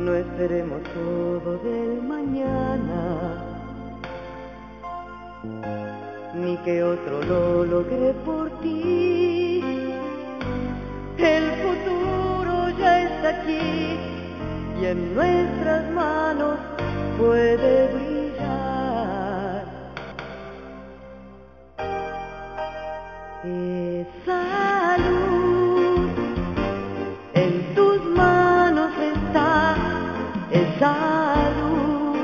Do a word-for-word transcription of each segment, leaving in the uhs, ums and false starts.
No esperemos todo del mañana, ni que otro lo logre por ti. El futuro ya está aquí y en nuestras manos puede brillar. Esa luz en tus manos está, esa luz.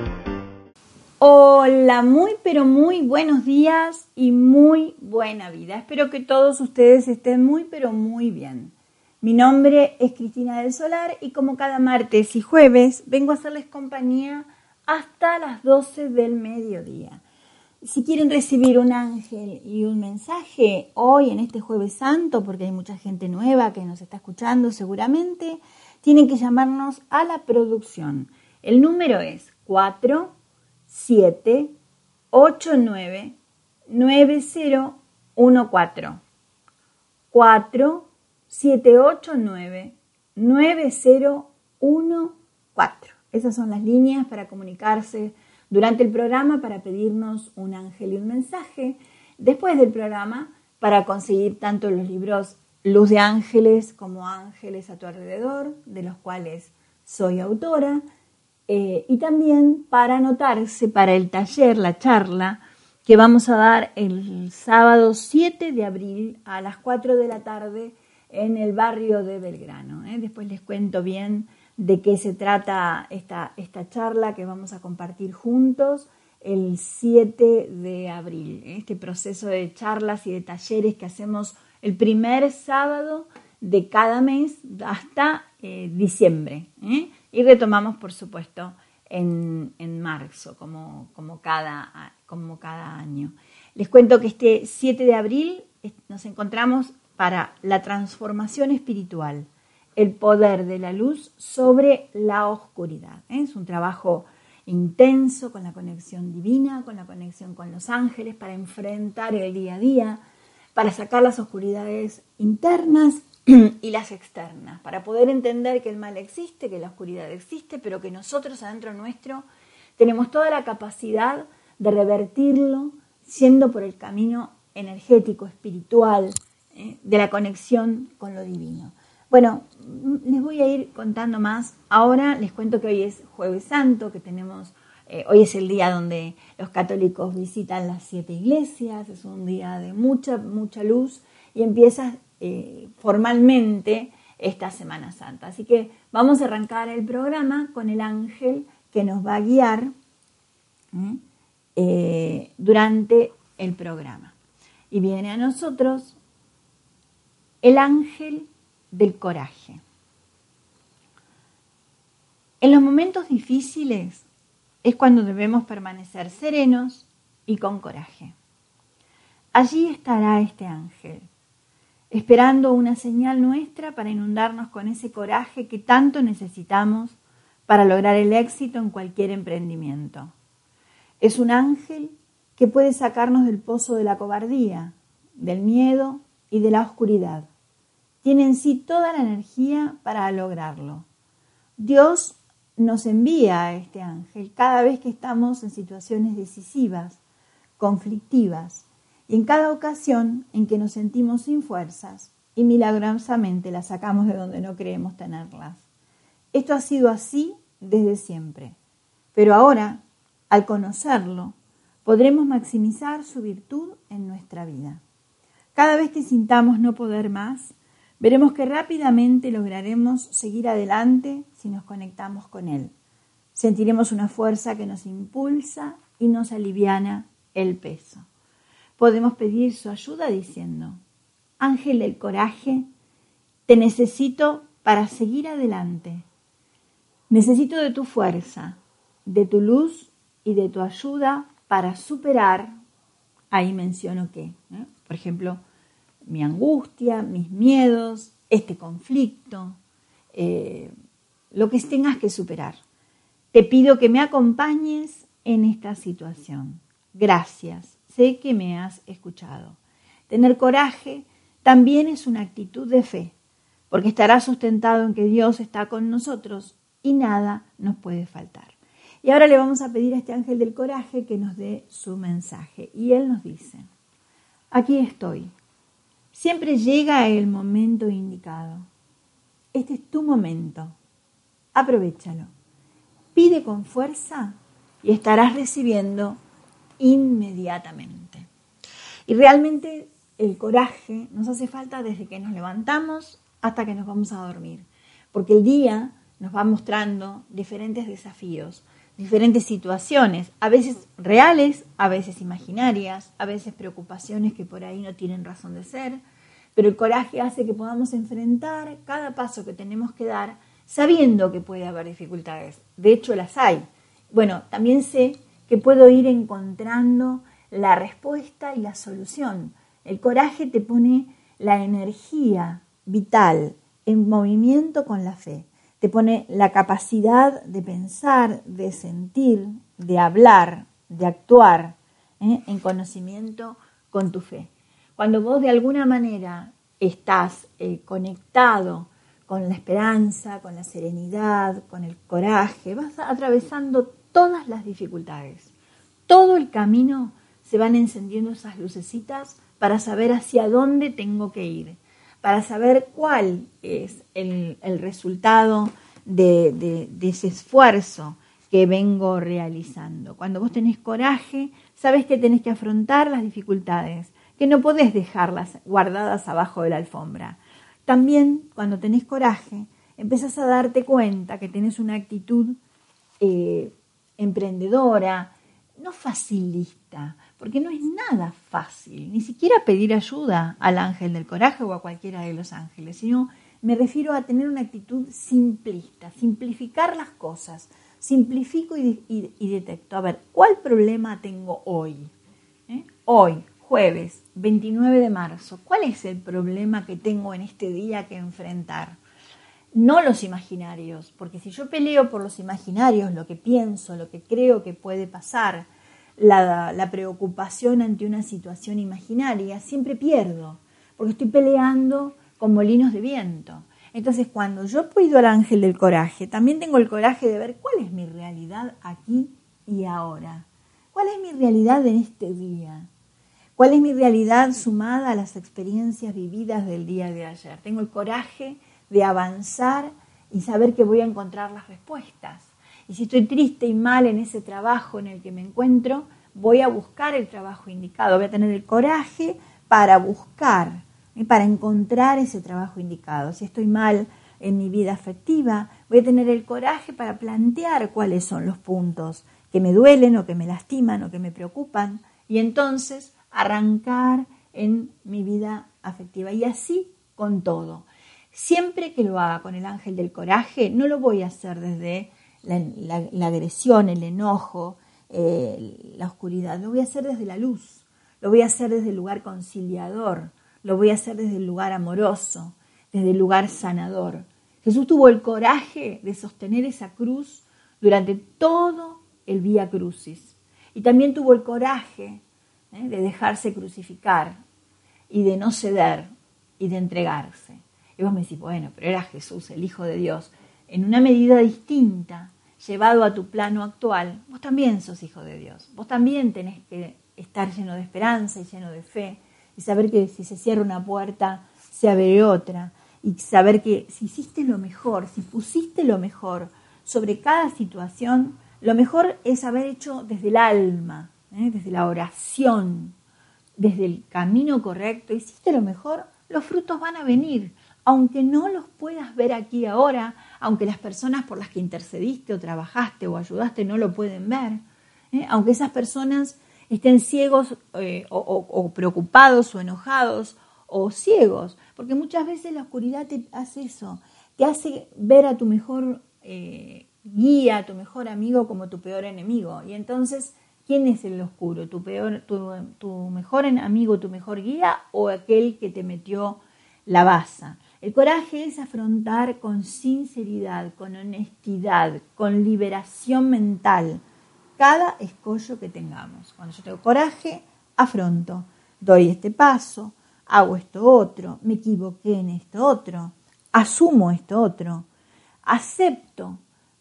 Hola, muy pero muy buenos días y muy buena vida. Espero que todos ustedes estén muy pero muy bien. Mi nombre es Cristina del Solar y como cada martes y jueves vengo a hacerles compañía hasta las doce del mediodía. Si quieren recibir un ángel y un mensaje hoy en este Jueves Santo, porque hay mucha gente nueva que nos está escuchando seguramente, tienen que llamarnos a la producción. El número es cuatro siete ocho nueve nueve cero uno cuatro. cuatro siete ocho nueve nueve cero uno cuatro. Esas son las líneas para comunicarse durante el programa, para pedirnos un ángel y un mensaje. Después del programa, para conseguir tanto los libros Luz de Ángeles como Ángeles a tu alrededor, de los cuales soy autora. Eh, y también para anotarse para el taller, la charla, que vamos a dar el sábado siete de abril a las cuatro de la tarde en el barrio de Belgrano. ¿eh? Después les cuento bien de qué se trata esta, esta charla que vamos a compartir juntos el siete de abril. ¿eh? Este proceso de charlas y de talleres que hacemos el primer sábado de cada mes hasta eh, diciembre. ¿eh? Y retomamos, por supuesto, en, en marzo, como, como, cada, como cada año. Les cuento que este siete de abril nos encontramos para la transformación espiritual, el poder de la luz sobre la oscuridad. ¿eh? Es un trabajo intenso con la conexión divina, con la conexión con los ángeles, para enfrentar el día a día, para sacar las oscuridades internas y las externas, para poder entender que el mal existe, que la oscuridad existe, pero que nosotros adentro nuestro tenemos toda la capacidad de revertirlo, siendo por el camino energético, espiritual, ¿eh? de la conexión con lo divino. Bueno, les voy a ir contando más. Ahora les cuento que hoy es Jueves Santo, que tenemos, eh, hoy es el día donde los católicos visitan las siete iglesias, es un día de mucha, mucha luz y empieza eh, formalmente esta Semana Santa. Así que vamos a arrancar el programa con el ángel que nos va a guiar ¿eh? Eh, durante el programa. Y viene a nosotros el ángel del coraje. En los momentos difíciles es cuando debemos permanecer serenos y con coraje. Allí estará este ángel, esperando una señal nuestra para inundarnos con ese coraje que tanto necesitamos para lograr el éxito en cualquier emprendimiento. Es un ángel que puede sacarnos del pozo de la cobardía, del miedo y de la oscuridad. Tiene en sí toda la energía para lograrlo. Dios nos envía a este ángel cada vez que estamos en situaciones decisivas, conflictivas, y en cada ocasión en que nos sentimos sin fuerzas y milagrosamente las sacamos de donde no creemos tenerlas. Esto ha sido así desde siempre, pero ahora, al conocerlo, podremos maximizar su virtud en nuestra vida. Cada vez que sintamos no poder más, veremos que rápidamente lograremos seguir adelante si nos conectamos con Él. Sentiremos una fuerza que nos impulsa y nos aliviana el peso. Podemos pedir su ayuda diciendo: Ángel del coraje, te necesito para seguir adelante. Necesito de tu fuerza, de tu luz y de tu ayuda para superar. Ahí menciono que, ¿eh? por ejemplo, mi angustia, mis miedos, este conflicto, eh, lo que tengas que superar. Te pido que me acompañes en esta situación. Gracias, sé que me has escuchado. Tener coraje también es una actitud de fe, porque estará sustentado en que Dios está con nosotros y nada nos puede faltar. Y ahora le vamos a pedir a este ángel del coraje que nos dé su mensaje. Y él nos dice, aquí estoy. Siempre llega el momento indicado. Este es tu momento. Aprovéchalo. Pide con fuerza y estarás recibiendo inmediatamente. Y realmente el coraje nos hace falta desde que nos levantamos hasta que nos vamos a dormir. Porque el día nos va mostrando diferentes desafíos, diferentes situaciones, a veces reales, a veces imaginarias, a veces preocupaciones que por ahí no tienen razón de ser, pero el coraje hace que podamos enfrentar cada paso que tenemos que dar sabiendo que puede haber dificultades. De hecho, las hay. Bueno, también sé que puedo ir encontrando la respuesta y la solución. El coraje te pone la energía vital en movimiento con la fe. Te pone la capacidad de pensar, de sentir, de hablar, de actuar ¿eh? en conocimiento con tu fe. Cuando vos de alguna manera estás eh, conectado con la esperanza, con la serenidad, con el coraje, vas atravesando todas las dificultades. Todo el camino se van encendiendo esas lucecitas para saber hacia dónde tengo que ir, para saber cuál es el, el resultado de, de, de ese esfuerzo que vengo realizando. Cuando vos tenés coraje, sabés que tenés que afrontar las dificultades, que no podés dejarlas guardadas abajo de la alfombra. También, cuando tenés coraje, empezás a darte cuenta que tenés una actitud eh, emprendedora, no facilista, porque no es nada fácil, ni siquiera pedir ayuda al ángel del coraje o a cualquiera de los ángeles, sino me refiero a tener una actitud simplista, simplificar las cosas, simplifico y, y, y detecto, a ver, ¿cuál problema tengo hoy? ¿Eh? Hoy, jueves, veintinueve de marzo, ¿cuál es el problema que tengo en este día que enfrentar? No los imaginarios, porque si yo peleo por los imaginarios, lo que pienso, lo que creo que puede pasar, la, la preocupación ante una situación imaginaria, siempre pierdo, porque estoy peleando con molinos de viento. Entonces, cuando yo pido al ángel del coraje, también tengo el coraje de ver cuál es mi realidad aquí y ahora. ¿Cuál es mi realidad en este día? ¿Cuál es mi realidad sumada a las experiencias vividas del día de ayer? Tengo el coraje de avanzar y saber que voy a encontrar las respuestas. Y si estoy triste y mal en ese trabajo en el que me encuentro, voy a buscar el trabajo indicado. Voy a tener el coraje para buscar, ¿eh? para encontrar ese trabajo indicado. Si estoy mal en mi vida afectiva, voy a tener el coraje para plantear cuáles son los puntos que me duelen o que me lastiman o que me preocupan. Y entonces arrancar en mi vida afectiva. Y así con todo. Siempre que lo haga con el ángel del coraje, no lo voy a hacer desde la, la, la agresión, el enojo, eh, la oscuridad. Lo voy a hacer desde la luz, lo voy a hacer desde el lugar conciliador, lo voy a hacer desde el lugar amoroso, desde el lugar sanador. Jesús tuvo el coraje de sostener esa cruz durante todo el Vía Crucis. Y también tuvo el coraje ¿eh? de dejarse crucificar y de no ceder y de entregarse. Y vos me decís, bueno, pero era Jesús, el Hijo de Dios, en una medida distinta, llevado a tu plano actual, vos también sos Hijo de Dios. Vos también tenés que estar lleno de esperanza y lleno de fe, y saber que si se cierra una puerta, se abre otra, y saber que si hiciste lo mejor, si pusiste lo mejor sobre cada situación, lo mejor es haber hecho desde el alma, ¿eh? desde la oración, desde el camino correcto, hiciste lo mejor, los frutos van a venir. Aunque no los puedas ver aquí ahora, aunque las personas por las que intercediste o trabajaste o ayudaste no lo pueden ver, ¿eh? aunque esas personas estén ciegos eh, o, o, o preocupados o enojados o ciegos, porque muchas veces la oscuridad te hace eso, te hace ver a tu mejor eh, guía, a tu mejor amigo como tu peor enemigo. Y entonces, ¿quién es el oscuro? ¿Tu, peor, tu, tu mejor amigo, tu mejor guía o aquel que te metió la baza? El coraje es afrontar con sinceridad, con honestidad, con liberación mental cada escollo que tengamos. Cuando yo tengo coraje, afronto, doy este paso, hago esto otro, me equivoqué en esto otro, asumo esto otro, acepto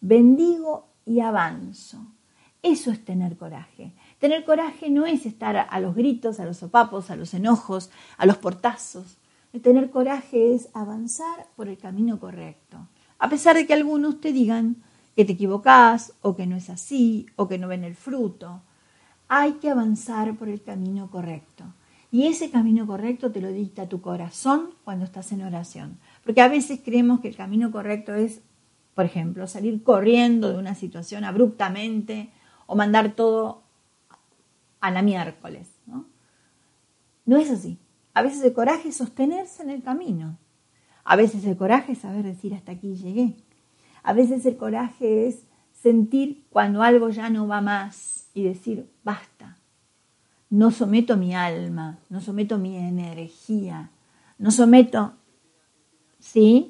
bendigo y avanzo. Eso es tener coraje. Tener coraje no es estar a los gritos, a los sopapos, a los enojos, a los portazos. Tener coraje es avanzar por el camino correcto. A pesar de que algunos te digan que te equivocás, o que no es así, o que no ven el fruto. Hay que avanzar por el camino correcto. Y ese camino correcto te lo dicta tu corazón cuando estás en oración. Porque a veces creemos que el camino correcto es, por ejemplo, salir corriendo de una situación abruptamente o mandar todo a la miércoles, ¿no? No es así. A veces el coraje es sostenerse en el camino. A veces el coraje es saber decir hasta aquí llegué. A veces el coraje es sentir cuando algo ya no va más y decir basta. No someto mi alma, no someto mi energía, no someto, ¿sí?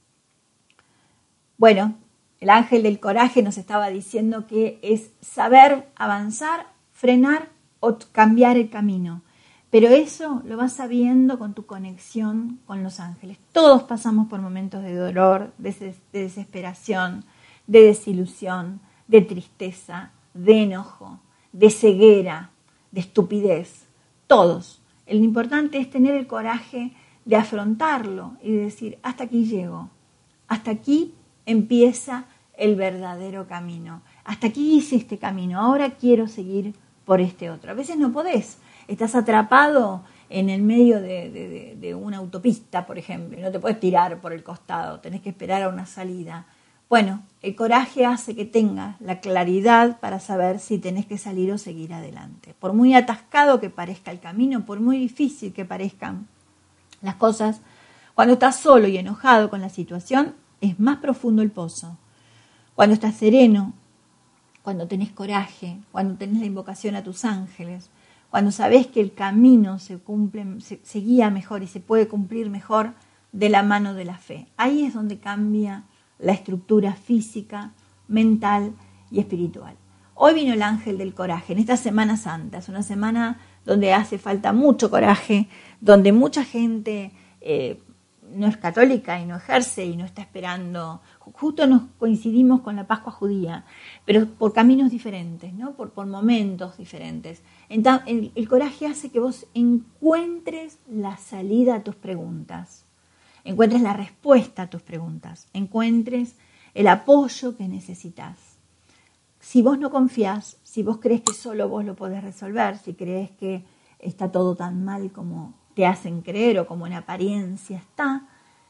Bueno, el ángel del coraje nos estaba diciendo que es saber avanzar, frenar o cambiar el camino. Pero eso lo vas sabiendo con tu conexión con los ángeles. Todos pasamos por momentos de dolor, de desesperación, de desilusión, de tristeza, de enojo, de ceguera, de estupidez. Todos. Lo importante es tener el coraje de afrontarlo y de decir, hasta aquí llego, hasta aquí empieza el verdadero camino, hasta aquí hice este camino, ahora quiero seguir por este otro. A veces no podés. Estás atrapado en el medio de, de, de, de una autopista, por ejemplo, y no te puedes tirar por el costado, tenés que esperar a una salida. Bueno, el coraje hace que tengas la claridad para saber si tenés que salir o seguir adelante. Por muy atascado que parezca el camino, por muy difícil que parezcan las cosas, cuando estás solo y enojado con la situación, es más profundo el pozo. Cuando estás sereno, cuando tenés coraje, cuando tenés la invocación a tus ángeles, cuando sabés que el camino se cumple, se, se guía mejor y se puede cumplir mejor de la mano de la fe. Ahí es donde cambia la estructura física, mental y espiritual. Hoy vino el ángel del coraje, en esta Semana Santa. Es una semana donde hace falta mucho coraje, donde mucha gente eh, no es católica y no ejerce y no está esperando. Justo nos coincidimos con la Pascua judía, pero por caminos diferentes, ¿no? por, por momentos diferentes. Entonces, el, el coraje hace que vos encuentres la salida a tus preguntas, encuentres la respuesta a tus preguntas, encuentres el apoyo que necesitas. Si vos no confías, si vos crees que solo vos lo podés resolver, si crees que está todo tan mal como te hacen creer o como en apariencia está,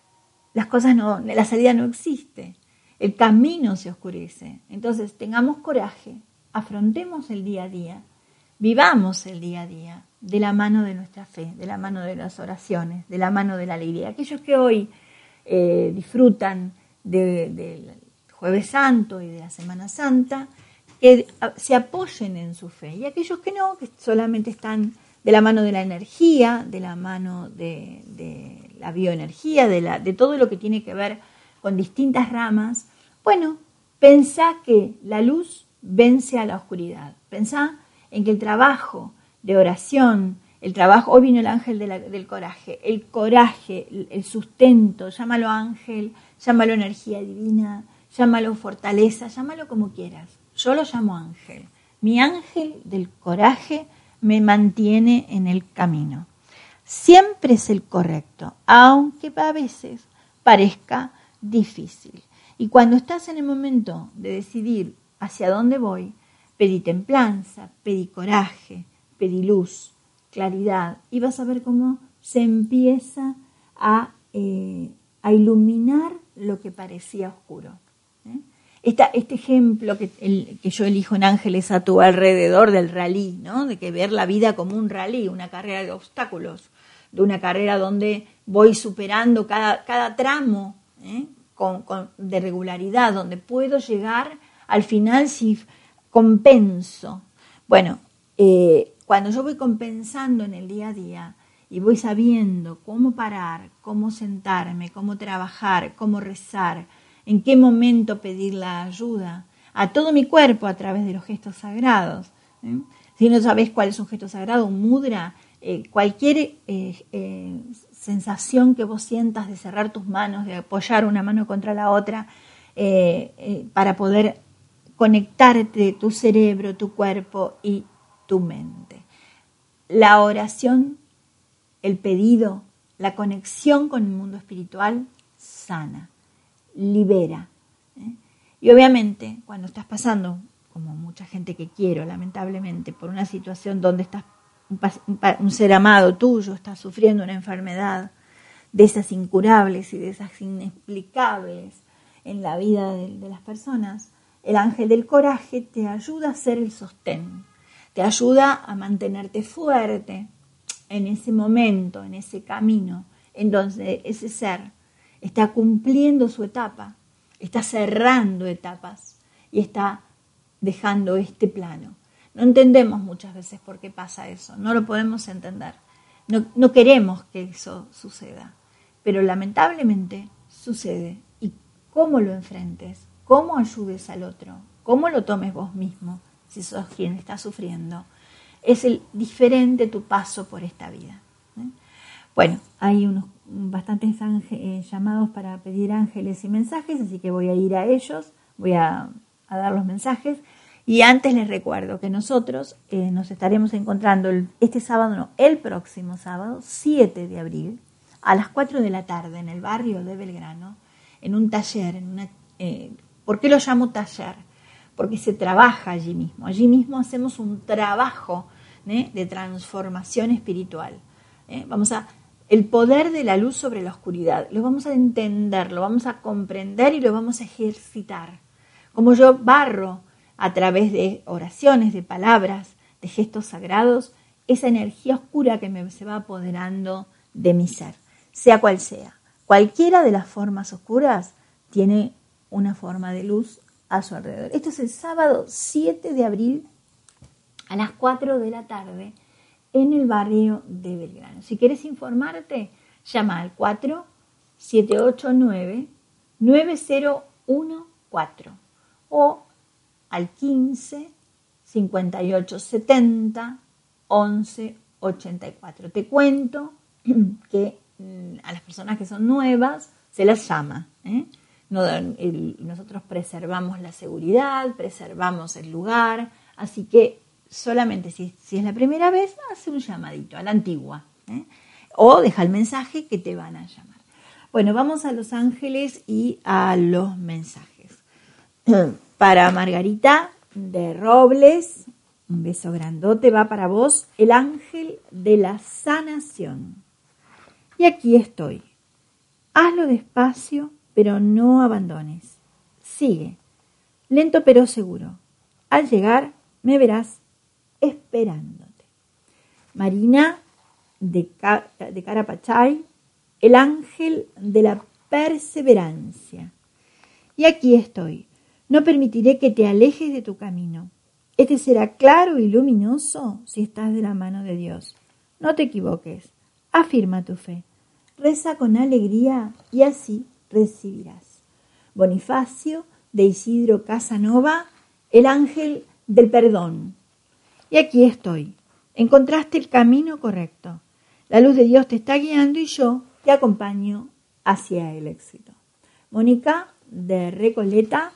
las cosas no, la salida no existe, el camino se oscurece. Entonces tengamos coraje, afrontemos el día a día, vivamos el día a día de la mano de nuestra fe, de la mano de las oraciones, de la mano de la alegría. Aquellos que hoy eh, disfrutan del de Jueves Santo y de la Semana Santa, que se apoyen en su fe, y aquellos que no, que solamente están de la mano de la energía, de la mano de, de la bioenergía, de, la, de todo lo que tiene que ver con distintas ramas. Bueno, pensá que la luz vence a la oscuridad. Pensá en que el trabajo de oración, el trabajo, hoy vino el ángel de la, del coraje, el coraje, el, el sustento, llámalo ángel, llámalo energía divina, llámalo fortaleza, llámalo como quieras. Yo lo llamo ángel. Mi ángel del coraje me mantiene en el camino. Siempre es el correcto, aunque a veces parezca difícil. Y cuando estás en el momento de decidir hacia dónde voy, pedí templanza, pedí coraje, pedí luz, claridad, y vas a ver cómo se empieza a, eh, a iluminar lo que parecía oscuro. ¿eh? Esta, este ejemplo que, el, que yo elijo en Ángeles a tu alrededor del rally, ¿no? De que ver la vida como un rally, una carrera de obstáculos, de una carrera donde voy superando cada, cada tramo ¿eh? con, con, de regularidad, donde puedo llegar al final si compenso. Bueno, eh, cuando yo voy compensando en el día a día y voy sabiendo cómo parar, cómo sentarme, cómo trabajar, cómo rezar, en qué momento pedir la ayuda a todo mi cuerpo a través de los gestos sagrados. ¿eh? Si no sabes cuál es un gesto sagrado, un mudra, eh, cualquier eh, eh, sensación que vos sientas de cerrar tus manos, de apoyar una mano contra la otra, eh, eh, para poder conectarte tu cerebro, tu cuerpo y tu mente. La oración, el pedido, la conexión con el mundo espiritual sana, libera. ¿eh? Y obviamente cuando estás pasando, como mucha gente que quiero, lamentablemente, por una situación donde estás un, un, un ser amado tuyo está sufriendo una enfermedad de esas incurables y de esas inexplicables en la vida de, de las personas, el ángel del coraje te ayuda a ser el sostén, te ayuda a mantenerte fuerte en ese momento, en ese camino, en donde ese ser está cumpliendo su etapa, está cerrando etapas y está dejando este plano. No entendemos muchas veces por qué pasa eso, no lo podemos entender, no, no queremos que eso suceda, pero lamentablemente sucede. Y cómo lo enfrentes, cómo ayudes al otro, cómo lo tomes vos mismo, si sos quien está sufriendo, es el diferente tu paso por esta vida. ¿eh? Bueno, hay unos bastantes ángel, eh, llamados para pedir ángeles y mensajes, así que voy a ir a ellos, voy a, a dar los mensajes. Y antes les recuerdo que nosotros eh, nos estaremos encontrando el, este sábado, no, el próximo sábado, siete de abril, a las cuatro de la tarde, en el barrio de Belgrano, en un taller. En una, eh, ¿Por qué lo llamo taller? Porque se trabaja allí mismo. Allí mismo hacemos un trabajo ¿eh? de transformación espiritual. ¿eh? Vamos a el poder de la luz sobre la oscuridad. Lo vamos a entender, lo vamos a comprender y lo vamos a ejercitar. Como yo barro a través de oraciones, de palabras, de gestos sagrados, esa energía oscura que me se va apoderando de mi ser, sea cual sea. Cualquiera de las formas oscuras tiene una forma de luz a su alrededor. Esto es el sábado siete de abril a las cuatro de la tarde en el barrio de Belgrano. Si quieres informarte, llama al cuatro siete ocho nueve nueve cero uno cuatro o al quince cincuenta y ocho setenta once ochenta y cuatro. Te cuento que a las personas que son nuevas se las llama. ¿eh? No, el, nosotros preservamos la seguridad, preservamos el lugar, así que solamente si, si es la primera vez, hace un llamadito a la antigua. ¿eh? O deja el mensaje que te van a llamar. Bueno, vamos a los ángeles y a los mensajes. Para Margarita de Robles, un beso grandote, va para vos, el ángel de la sanación. Y aquí estoy. Hazlo despacio, pero no abandones. Sigue, lento pero seguro. Al llegar, me verás esperándote. Marina de, Car- de Carapachay, el ángel de la perseverancia. Y aquí estoy. No permitiré que te alejes de tu camino. Este será claro y luminoso si estás de la mano de Dios. No te equivoques. Afirma tu fe. Reza con alegría y así recibirás. Bonifacio de Isidro Casanova, el ángel del perdón. Y aquí estoy. Encontraste el camino correcto. La luz de Dios te está guiando y yo te acompaño hacia el éxito. Mónica de Recoleta,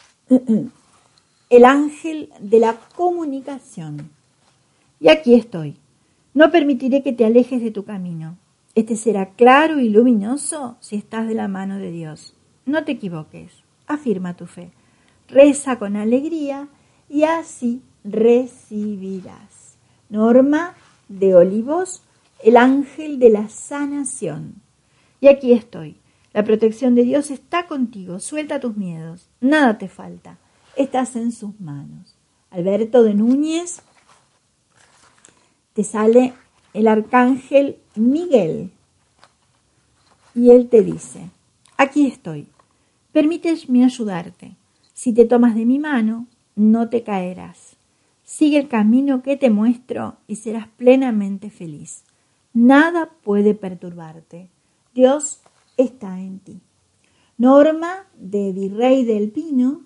el ángel de la comunicación. Y aquí estoy. No permitiré que te alejes de tu camino. Este será claro y luminoso si estás de la mano de Dios. No te equivoques. Afirma tu fe. Reza con alegría y así recibirás. Norma de Olivos, el ángel de la sanación. Y aquí estoy. La protección de Dios está contigo. Suelta tus miedos. Nada te falta. Estás en sus manos. Alberto de Núñez, te sale el arcángel Miguel. Y él te dice, aquí estoy. Permíteme ayudarte. Si te tomas de mi mano, no te caerás. Sigue el camino que te muestro y serás plenamente feliz. Nada puede perturbarte. Dios está en ti. Norma de Virrey del Pino,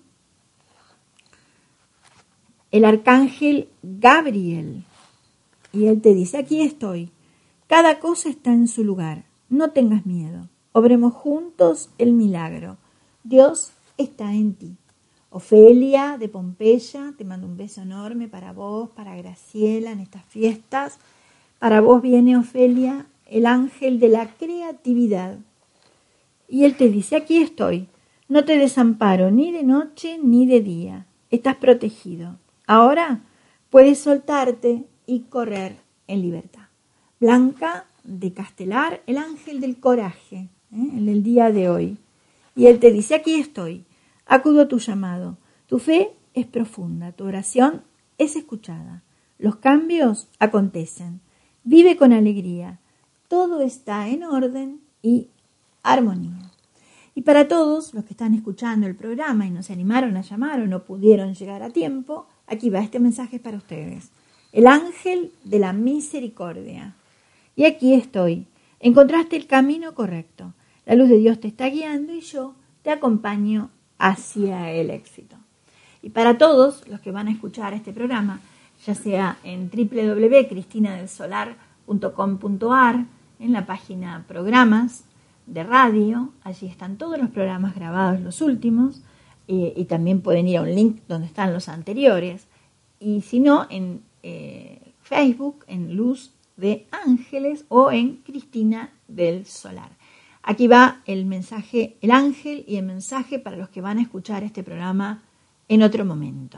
el arcángel Gabriel. Y él te dice, aquí estoy. Cada cosa está en su lugar. No tengas miedo. Obremos juntos el milagro. Dios está en ti. Ofelia de Pompeya, te mando un beso enorme para vos, para Graciela en estas fiestas. Para vos viene, Ofelia, el ángel de la creatividad. Y él te dice, aquí estoy, no te desamparo ni de noche ni de día, estás protegido. Ahora puedes soltarte y correr en libertad. Blanca de Castelar, el ángel del coraje, ¿eh? el del día de hoy. Y él te dice, aquí estoy, acudo a tu llamado. Tu fe es profunda, tu oración es escuchada. Los cambios acontecen. Vive con alegría. Todo está en orden y armonía. Y para todos los que están escuchando el programa y no se animaron a llamar o no pudieron llegar a tiempo, aquí va, este mensaje para ustedes. El ángel de la misericordia. Y aquí estoy. Encontraste el camino correcto. La luz de Dios te está guiando y yo te acompaño hacia el éxito. Y para todos los que van a escuchar este programa, ya sea en doble u doble u doble u punto cristina del solar punto com punto a r, en la página programas de radio, allí están todos los programas grabados, los últimos, eh, y también pueden ir a un link donde están los anteriores, y si no, en eh, Facebook, en Luz de Ángeles o en Cristina del Solar. Aquí va el mensaje, el ángel y el mensaje para los que van a escuchar este programa en otro momento.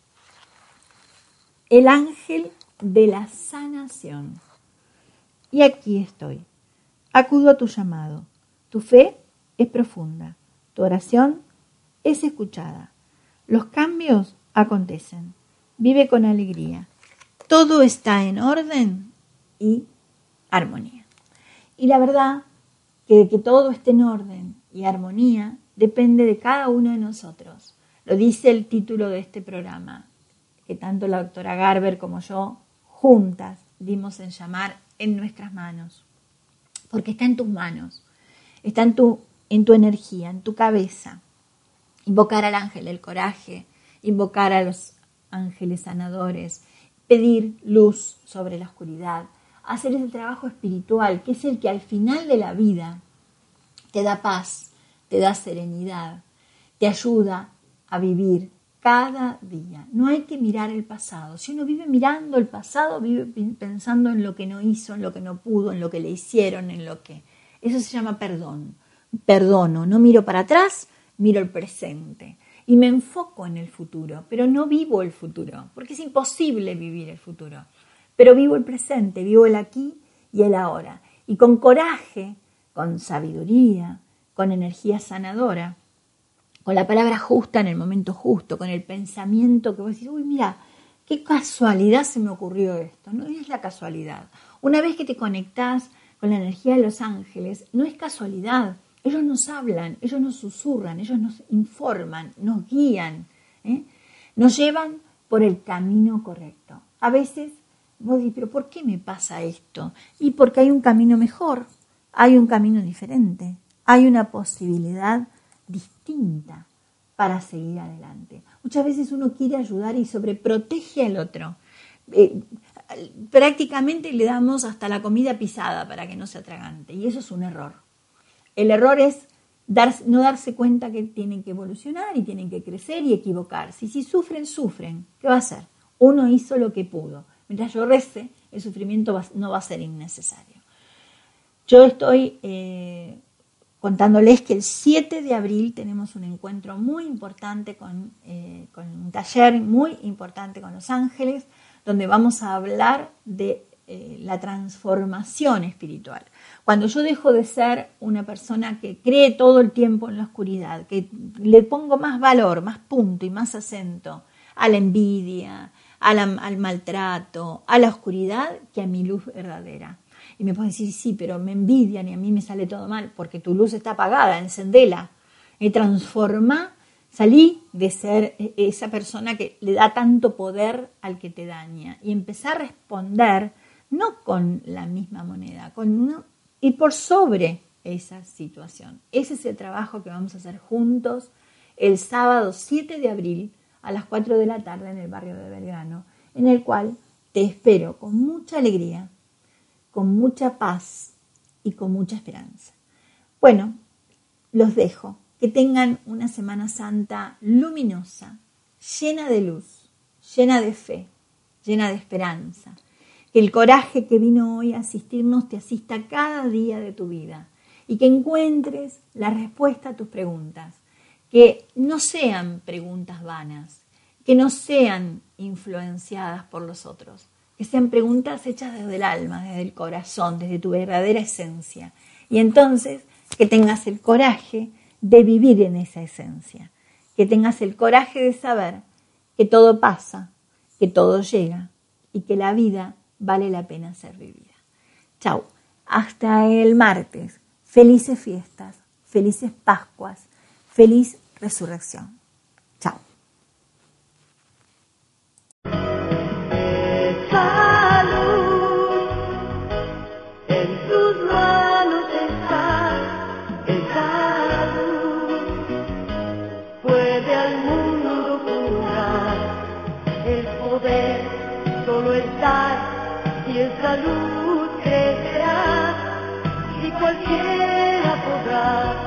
El ángel de la sanación. Y aquí estoy. Acudo a tu llamado. Tu fe es profunda. Tu oración es escuchada. Los cambios acontecen. Vive con alegría. Todo está en orden y armonía. Y la verdad que que todo esté en orden y armonía depende de cada uno de nosotros. Lo dice el título de este programa, que tanto la doctora Garber como yo juntas dimos en llamar En nuestras manos. Porque está en tus manos, está en tu, en tu energía, en tu cabeza. Invocar al ángel del coraje, invocar a los ángeles sanadores, pedir luz sobre la oscuridad, hacer ese trabajo espiritual, que es el que al final de la vida te da paz, te da serenidad, te ayuda a vivir cada día. No hay que mirar el pasado. Si uno vive mirando el pasado, vive pensando en lo que no hizo, en lo que no pudo, en lo que le hicieron, en lo que... Eso se llama perdón. Perdono, no miro para atrás, miro el presente. Y me enfoco en el futuro, pero no vivo el futuro, porque es imposible vivir el futuro. Pero vivo el presente, vivo el aquí y el ahora. Y con coraje, con sabiduría, con energía sanadora, con la palabra justa en el momento justo, con el pensamiento que vos decís, uy, mira, qué casualidad se me ocurrió esto. No es la casualidad. Una vez que te conectás con la energía de los ángeles, no es casualidad. Ellos nos hablan, ellos nos susurran, ellos nos informan, nos guían, ¿eh? Nos llevan por el camino correcto. A veces vos decís, pero ¿por qué me pasa esto? Y porque hay un camino mejor, hay un camino diferente, hay una posibilidad distinta para seguir adelante. Muchas veces uno quiere ayudar y sobreprotege al otro. Eh, prácticamente le damos hasta la comida pisada para que no se atragante, y eso es un error. El error es dar, no darse cuenta que tienen que evolucionar y tienen que crecer y equivocarse. Y si sufren, sufren. ¿Qué va a hacer? Uno hizo lo que pudo. Mientras yo rece, el sufrimiento va, no va a ser innecesario. Yo estoy eh, contándoles que el siete de abril tenemos un encuentro muy importante, con, eh, con un taller muy importante con los ángeles, donde vamos a hablar de eh, la transformación espiritual. Cuando yo dejo de ser una persona que cree todo el tiempo en la oscuridad, que le pongo más valor, más punto y más acento a la envidia, a la, al maltrato, a la oscuridad, que a mi luz verdadera. Y me puedes decir, sí, pero me envidian y a mí me sale todo mal, porque tu luz está apagada, encendela, y transforma, salí de ser esa persona que le da tanto poder al que te daña, y empezar a responder no con la misma moneda, con uno, y por sobre esa situación. Ese es el trabajo que vamos a hacer juntos el sábado siete de abril a las cuatro de la tarde en el barrio de Belgrano, en el cual te espero con mucha alegría, con mucha paz y con mucha esperanza. Bueno, los dejo. que tengan una Semana Santa luminosa, llena de luz, llena de fe, llena de esperanza. Que el coraje que vino hoy a asistirnos te asista cada día de tu vida y que encuentres la respuesta a tus preguntas. Que no sean preguntas vanas, que no sean influenciadas por los otros, que sean preguntas hechas desde el alma, desde el corazón, desde tu verdadera esencia. Y entonces que tengas el coraje de vivir en esa esencia, que tengas el coraje de saber que todo pasa, que todo llega y que la vida vale la pena ser vivida. Chau, hasta el martes. Felices fiestas, felices Pascuas, feliz resurrección. Chao. Esa luz en tus manos está, esa luz puede al mundo curar. El poder solo está y esa luz crecerá y cualquiera podrá.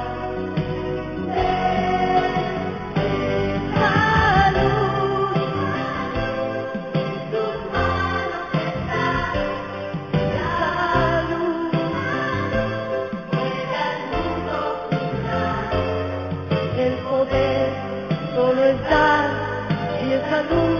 Solo estar y esa luz